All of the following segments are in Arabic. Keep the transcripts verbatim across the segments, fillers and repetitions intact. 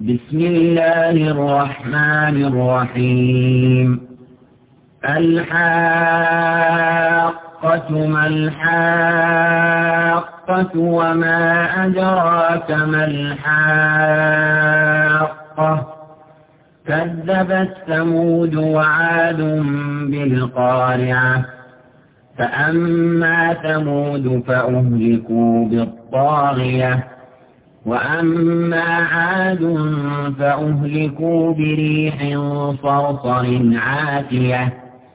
بسم الله الرحمن الرحيم. الحاقة ما الحاقة وما أدراك ما الحاقة. كذبت ثمود وعاد بالقارعة. فأما ثمود فأهلكوا بالطاغية وأما عاد فأهلكوا بريح صرصر عاتية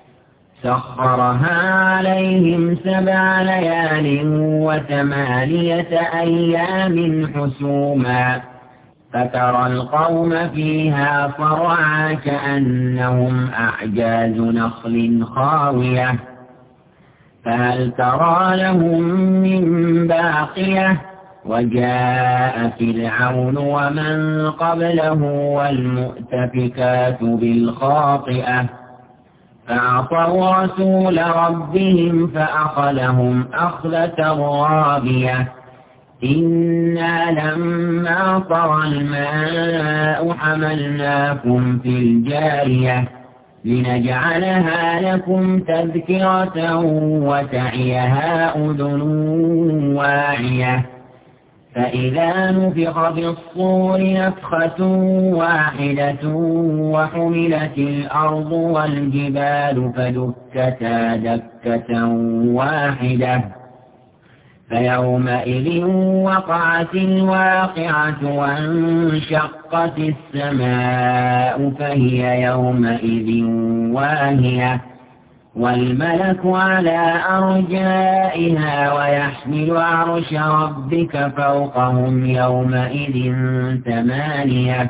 سخرها عليهم سبع ليال وثمانية أيام حسوما فترى القوم فيها صرعى كأنهم أعجاز نخل خاوية فهل ترى لهم من باقية. وجاء فرعون ومن قبله والمؤتفكات بالخاطئة فعصوا رسول ربهم فأخذهم أخذة رابية. إنا لما طغى الماء حملناكم في الجارية لنجعلها لكم تذكرة وتعيها أذن واعية. فإذا نفخ في الصور نفخة واحدة وحملت الأرض والجبال فدكتا دكة واحدة فيومئذ وقعت الواقعة وانشقت السماء فهي يومئذ واهية والملك على أرجائها ويحمل عرش ربك فوقهم يومئذ ثمانية.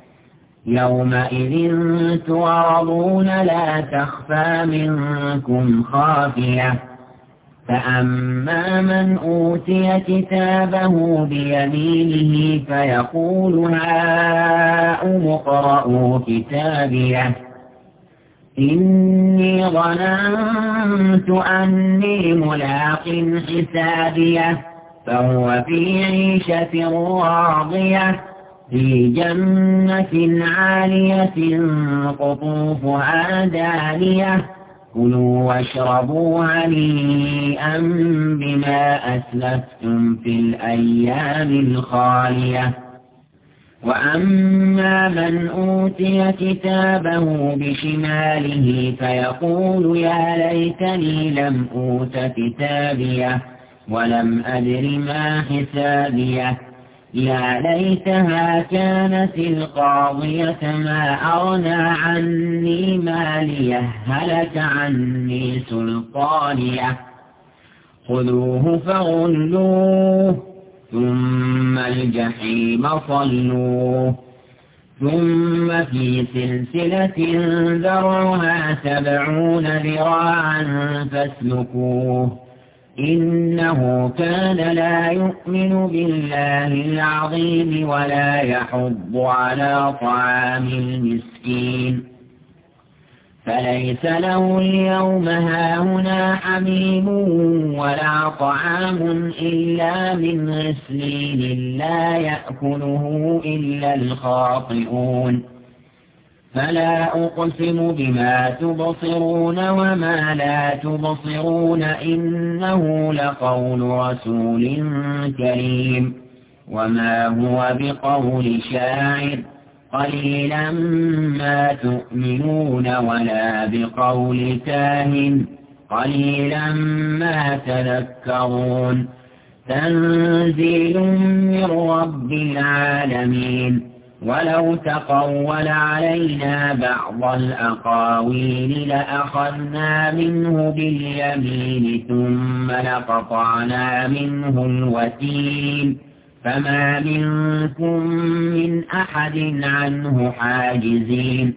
يومئذ تعرضون لا تخفى منكم خافية. فأما من أوتي كتابه بيمينه فيقول هاؤم اقرءوا كتابيه إني ظننت أني ملاق حسابيه فهو في عيشة راضية في جنة عالية قطوفها دانية كلوا واشربوا هنيئا بما أسلفتم في الأيام الخالية. وأما من أوتي كتابه بشماله فيقول يا ليتني لم أوت كتابيه ولم أدر ما حسابيه يا ليتها كانت القاضية ما أغنى عني ماليه هلك عني سلطانيه خذوه فغلوه ثم الجحيم صلوه ثم في سلسلة ذرعها سبعون ذراعا فاسلكوه إنه كان لا يؤمن بالله العظيم ولا يحض على طعام المسكين فليس له اليوم هاهنا حميم ولا طعام إلا من غسلين لا يأكله إلا الخاطئون. فلا أقسم بما تبصرون وما لا تبصرون إنه لقول رسول كريم وما هو بقول شاعر قليلا ما تؤمنون ولا بقول كاهن قليلا ما تذكرون. تنزيل من رب العالمين. ولو تقول علينا بعض الأقاويل لأخذنا منه باليمين ثم لقطعنا منه الوتين فما منكم من أحد عنه حاجزين.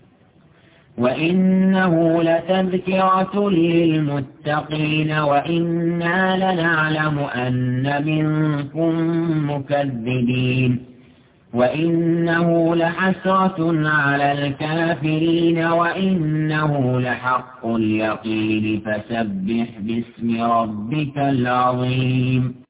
وإنه لتذكرة للمتقين وإنا لنعلم أن منكم مكذبين وإنه لحسرة على الكافرين وإنه لحق اليقين فسبح باسم ربك العظيم.